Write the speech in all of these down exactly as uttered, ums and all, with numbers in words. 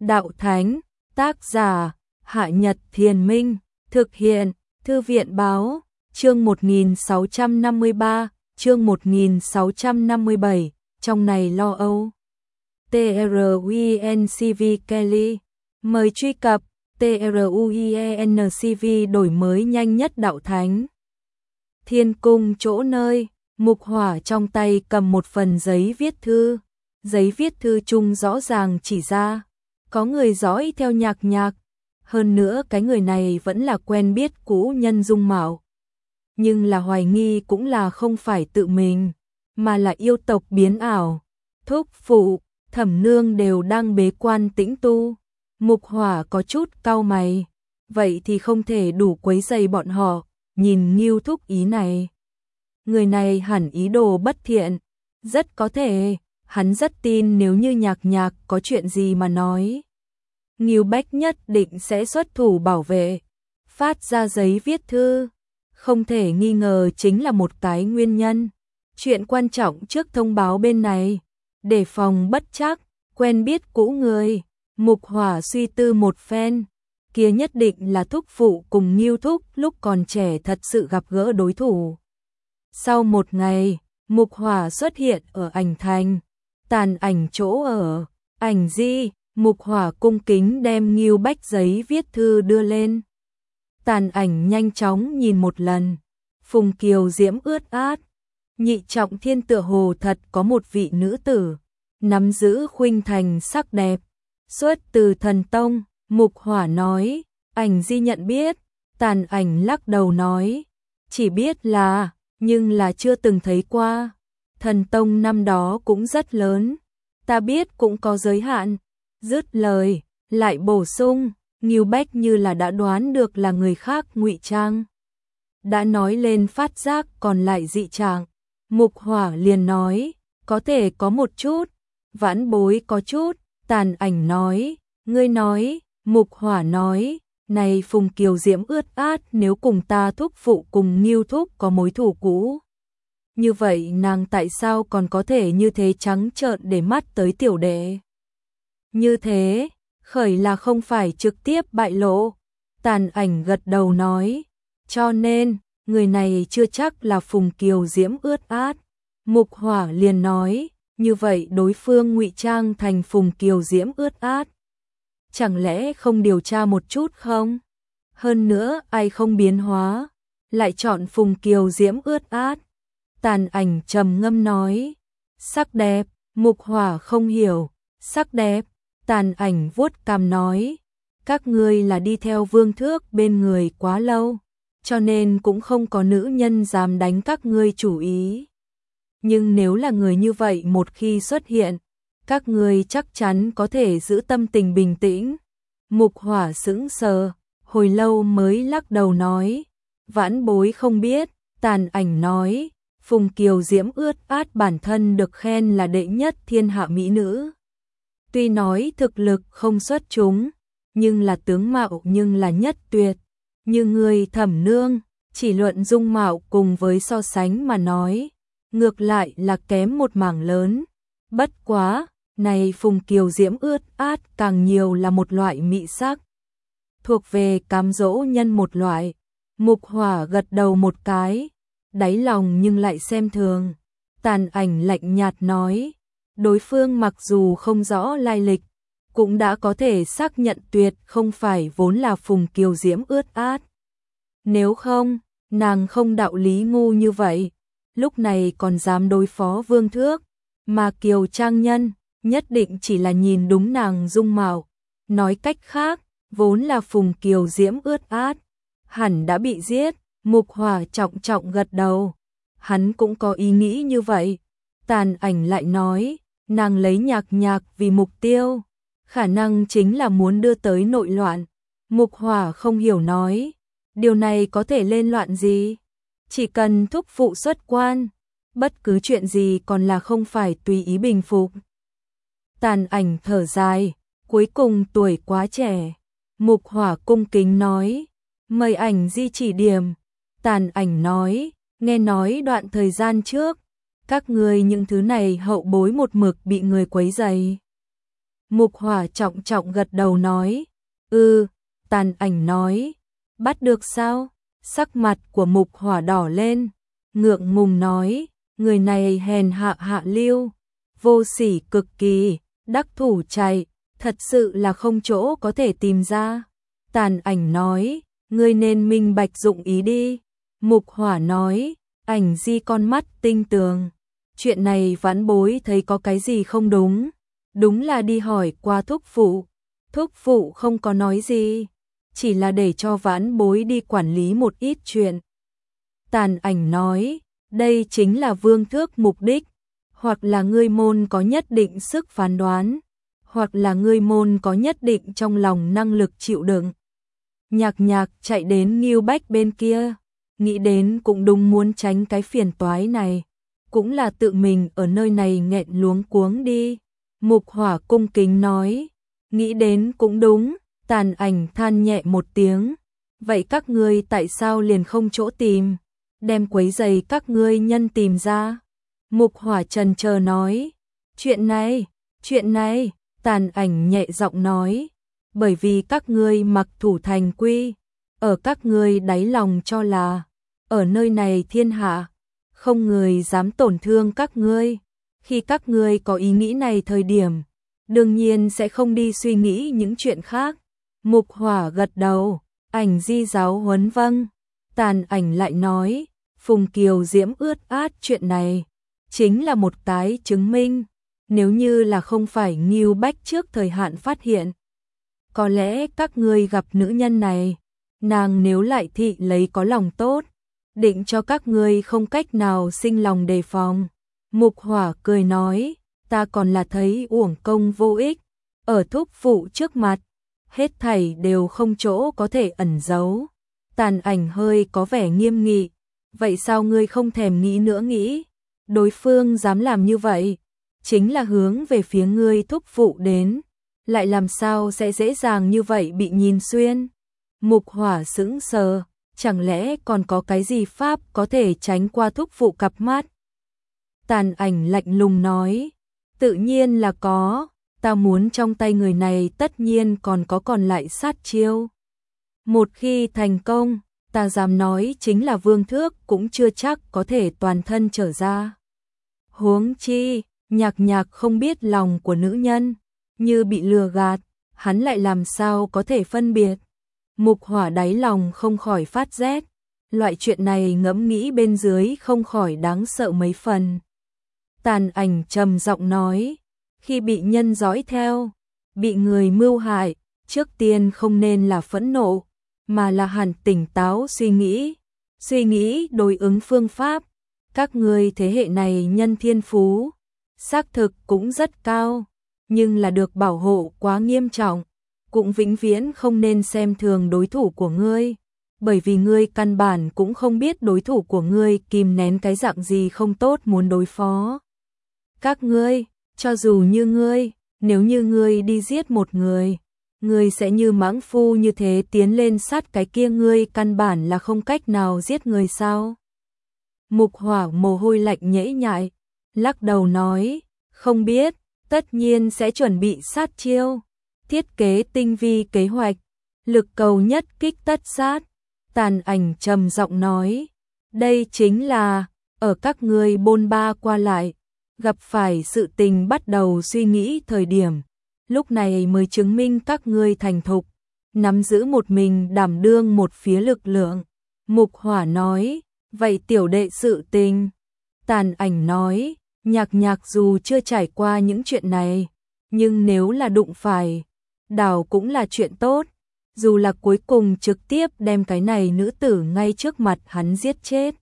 Đạo Thánh, tác giả, Hạ Nhật Thiền Minh, thực hiện, Thư viện Báo, chương một nghìn sáu trăm năm mươi ba, chương một nghìn sáu trăm năm mươi bảy, trong này lo âu. truencv Kelly, mời truy cập, truencv đổi mới nhanh nhất Đạo Thánh. Thiên cung chỗ nơi, Mục Hỏa trong tay cầm một phần giấy viết thư, giấy viết thư chung rõ ràng chỉ ra, có người dõi theo Nhạc Nhạc, hơn nữa cái người này vẫn là quen biết cũ nhân dung mạo. Nhưng là hoài nghi cũng là không phải tự mình, mà là yêu tộc biến ảo. Thúc phụ, Thẩm Nương đều đang bế quan tĩnh tu. Mục Hỏa có chút cau mày, vậy thì không thể đủ quấy rầy bọn họ, nhìn Ngưu Thúc ý này. Người này hẳn ý đồ bất thiện, rất có thể, hắn rất tin nếu như Nhạc Nhạc có chuyện gì mà nói. Ngưu Bách nhất định sẽ xuất thủ bảo vệ, phát ra giấy viết thư. Không thể nghi ngờ chính là một cái nguyên nhân. Chuyện quan trọng trước thông báo bên này, để phòng bất chắc, quen biết cũ người. Mục Hỏa suy tư một phen, kia nhất định là thúc phụ cùng Ngưu Thúc lúc còn trẻ thật sự gặp gỡ đối thủ. Sau một ngày, Mục Hỏa xuất hiện ở Ảnh Thành, Tàn Ảnh chỗ ở, Ảnh Di. Mục Hỏa cung kính đem Ngưu Bách giấy viết thư đưa lên. Tàn Ảnh nhanh chóng nhìn một lần, Phùng Kiều Diễm ướt át, Nhị Trọng Thiên tựa hồ thật có một vị nữ tử, nắm giữ khuynh thành sắc đẹp, xuất từ thần tông. Mục Hỏa nói, Ảnh Di nhận biết. Tàn Ảnh lắc đầu nói, chỉ biết là, nhưng là chưa từng thấy qua. Thần tông năm đó cũng rất lớn, ta biết cũng có giới hạn. Dứt lời, lại bổ sung, Ngưu Bách như là đã đoán được là người khác ngụy trang. Đã nói lên phát giác còn lại dị trạng. Mục Hỏa liền nói, có thể có một chút. Vãn Bối có chút. Tàn Ảnh nói, ngươi nói. Mục Hỏa nói, này Phùng Kiều Diễm ướt át nếu cùng ta thúc phụ cùng Ngưu Thúc có mối thù cũ. Như vậy nàng tại sao còn có thể như thế trắng trợn để mắt tới tiểu đệ? Như thế, khởi là không phải trực tiếp bại lộ. Tàn Ảnh gật đầu nói, cho nên, người này chưa chắc là Phùng Kiều Diễm ướt át. Mục Hỏa liền nói, như vậy đối phương ngụy trang thành Phùng Kiều Diễm ướt át. Chẳng lẽ không điều tra một chút không? Hơn nữa, ai không biến hóa, lại chọn Phùng Kiều Diễm ướt át. Tàn Ảnh trầm ngâm nói, sắc đẹp. Mục Hỏa không hiểu, sắc đẹp. Tàn Ảnh vuốt cằm nói, các ngươi là đi theo Vương Thước bên người quá lâu, cho nên cũng không có nữ nhân dám đánh các ngươi chủ ý. Nhưng nếu là người như vậy một khi xuất hiện, các ngươi chắc chắn có thể giữ tâm tình bình tĩnh. Mục Hỏa sững sờ, hồi lâu mới lắc đầu nói, Vãn Bối không biết. Tàn Ảnh nói, Phùng Kiều Diễm ướt át bản thân được khen là đệ nhất thiên hạ mỹ nữ. Tuy nói thực lực không xuất chúng, nhưng là tướng mạo nhưng là nhất tuyệt. Như người Thẩm Nương, chỉ luận dung mạo cùng với so sánh mà nói, ngược lại là kém một mảng lớn. Bất quá, này Phùng Kiều Diễm ướt át càng nhiều là một loại mị sắc, thuộc về cám dỗ nhân một loại. Mục Hỏa gật đầu một cái, đáy lòng nhưng lại xem thường. Tàn Ảnh lạnh nhạt nói, đối phương mặc dù không rõ lai lịch, cũng đã có thể xác nhận tuyệt không phải vốn là Phùng Kiều Diễm ướt át. Nếu không, nàng không đạo lý ngu như vậy, lúc này còn dám đối phó Vương Thước, mà Kiều Trang Nhân nhất định chỉ là nhìn đúng nàng dung mạo. Nói cách khác, vốn là Phùng Kiều Diễm ướt át, hẳn đã bị giết. Mục Hỏa trọng trọng gật đầu, hắn cũng có ý nghĩ như vậy. Tàn Ảnh lại nói, nàng lấy Nhạc Nhạc vì mục tiêu, khả năng chính là muốn đưa tới nội loạn. Mục Hỏa không hiểu nói, điều này có thể lên loạn gì? Chỉ cần thúc phụ xuất quan, bất cứ chuyện gì còn là không phải tùy ý bình phục. Tàn Ảnh thở dài, cuối cùng tuổi quá trẻ. Mục Hỏa cung kính nói, mời Ảnh Di chỉ điểm. Tàn Ảnh nói, nghe nói đoạn thời gian trước, các ngươi những thứ này hậu bối một mực bị người quấy rầy. Mục Hỏa trọng trọng gật đầu nói, ư, ừ, Tàn Ảnh nói, bắt được sao? Sắc mặt của Mục Hỏa đỏ lên, ngượng ngùng nói, người này hèn hạ hạ lưu, vô sỉ cực kỳ, đắc thủ chạy, thật sự là không chỗ có thể tìm ra. Tàn Ảnh nói, ngươi nên minh bạch dụng ý đi. Mục Hỏa nói, Ảnh Di con mắt tinh tường, chuyện này vãn bối thấy có cái gì không đúng, đúng là đi hỏi qua thúc phụ, thúc phụ không có nói gì, chỉ là để cho vãn bối đi quản lý một ít chuyện. Tàn Ảnh nói, đây chính là vương thước mục đích, hoặc là ngươi môn có nhất định sức phán đoán, hoặc là ngươi môn có nhất định trong lòng năng lực chịu đựng. Nhạc Nhạc chạy đến Ngưu Bách bên kia, nghĩ đến cũng đúng muốn tránh cái phiền toái này, cũng là tự mình ở nơi này nghẹn luống cuống đi. Mục Hỏa cung kính nói, nghĩ đến cũng đúng. Tàn Ảnh than nhẹ một tiếng, vậy các ngươi tại sao liền không chỗ tìm, đem quấy giày các ngươi nhân tìm ra. Mục Hỏa trần chờ nói, chuyện này, chuyện này, Tàn Ảnh nhẹ giọng nói, bởi vì các ngươi mặc thủ thành quy, ở các ngươi đáy lòng cho là, ở nơi này thiên hạ, không người dám tổn thương các ngươi, khi các ngươi có ý nghĩ này thời điểm, đương nhiên sẽ không đi suy nghĩ những chuyện khác. Mục Hỏa gật đầu, Ảnh Di giáo huấn vâng. Tàn Ảnh lại nói, Phùng Kiều Diễm ướt át chuyện này, chính là một tái chứng minh, nếu như là không phải Ngưu Bách trước thời hạn phát hiện. Có lẽ các ngươi gặp nữ nhân này, nàng nếu lại thị lấy có lòng tốt, định cho các ngươi không cách nào sinh lòng đề phòng. Mục Hỏa cười nói, ta còn là thấy uổng công vô ích, ở thúc phụ trước mặt, hết thảy đều không chỗ có thể ẩn giấu. Tàn Ảnh hơi có vẻ nghiêm nghị, vậy sao ngươi không thèm nghĩ nữa nghĩ, đối phương dám làm như vậy, chính là hướng về phía ngươi thúc phụ đến, lại làm sao sẽ dễ dàng như vậy bị nhìn xuyên. Mục Hỏa sững sờ, chẳng lẽ còn có cái gì pháp có thể tránh qua thúc phụ cặp mắt. Tàn Ảnh lạnh lùng nói, tự nhiên là có, ta muốn trong tay người này tất nhiên còn có còn lại sát chiêu. Một khi thành công, ta dám nói chính là vương thước cũng chưa chắc có thể toàn thân trở ra. Huống chi, Nhạc Nhạc không biết lòng của nữ nhân, như bị lừa gạt, hắn lại làm sao có thể phân biệt. Mục Hỏa đáy lòng không khỏi phát rét, loại chuyện này ngẫm nghĩ bên dưới không khỏi đáng sợ mấy phần. Tàn Ảnh trầm giọng nói, khi bị nhân dõi theo, bị người mưu hại, trước tiên không nên là phẫn nộ, mà là hẳn tỉnh táo suy nghĩ, suy nghĩ đối ứng phương pháp. Các ngươi thế hệ này nhân thiên phú, xác thực cũng rất cao, nhưng là được bảo hộ quá nghiêm trọng, cũng vĩnh viễn không nên xem thường đối thủ của ngươi, bởi vì ngươi căn bản cũng không biết đối thủ của ngươi kìm nén cái dạng gì không tốt muốn đối phó. Các ngươi, cho dù như ngươi, nếu như ngươi đi giết một người, ngươi sẽ như mãng phu như thế tiến lên sát cái kia, ngươi căn bản là không cách nào giết người sao? Mục Hỏa mồ hôi lạnh nhễ nhại, lắc đầu nói, không biết, tất nhiên sẽ chuẩn bị sát chiêu, thiết kế tinh vi kế hoạch, lực cầu nhất kích tất sát. Tàn Ảnh trầm giọng nói, đây chính là, ở các ngươi bôn ba qua lại, gặp phải sự tình bắt đầu suy nghĩ thời điểm, lúc này mới chứng minh các ngươi thành thục, nắm giữ một mình đảm đương một phía lực lượng. Mục Hỏa nói, vậy tiểu đệ sự tình. Tàn Ảnh nói, Nhạc Nhạc dù chưa trải qua những chuyện này, nhưng nếu là đụng phải, đảo cũng là chuyện tốt, dù là cuối cùng trực tiếp đem cái này nữ tử ngay trước mặt hắn giết chết.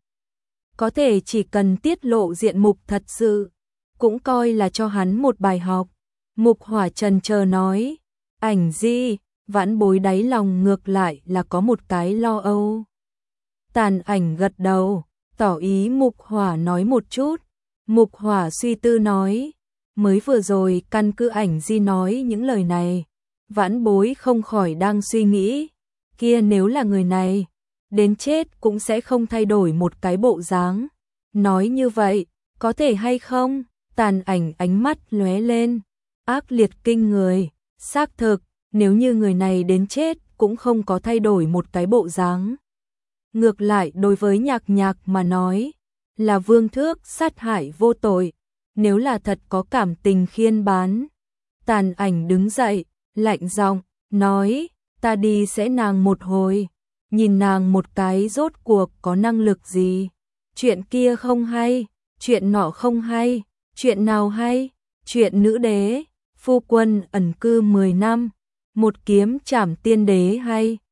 Có thể chỉ cần tiết lộ diện mục thật sự, cũng coi là cho hắn một bài học. Mục Hỏa trần chờ nói, Ảnh Di, vãn bối đáy lòng ngược lại là có một cái lo âu. Tàn Ảnh gật đầu, tỏ ý Mục Hỏa nói một chút. Mục Hỏa suy tư nói, mới vừa rồi căn cứ Ảnh Di nói những lời này, vãn bối không khỏi đang suy nghĩ, kia nếu là người này, đến chết cũng sẽ không thay đổi một cái bộ dáng. Nói như vậy, có thể hay không? Tàn Ảnh ánh mắt lóe lên, ác liệt kinh người, xác thực, nếu như người này đến chết cũng không có thay đổi một cái bộ dáng. Ngược lại đối với Nhạc Nhạc mà nói, là Vương Thước sát hại vô tội, nếu là thật có cảm tình khiên bán. Tàn Ảnh đứng dậy, lạnh giọng nói, ta đi sẽ nàng một hồi, nhìn nàng một cái rốt cuộc có năng lực gì. Chuyện kia không hay, chuyện nọ không hay, chuyện nào hay, chuyện nữ đế, phu quân ẩn cư mười năm, một kiếm trảm tiên đế hay.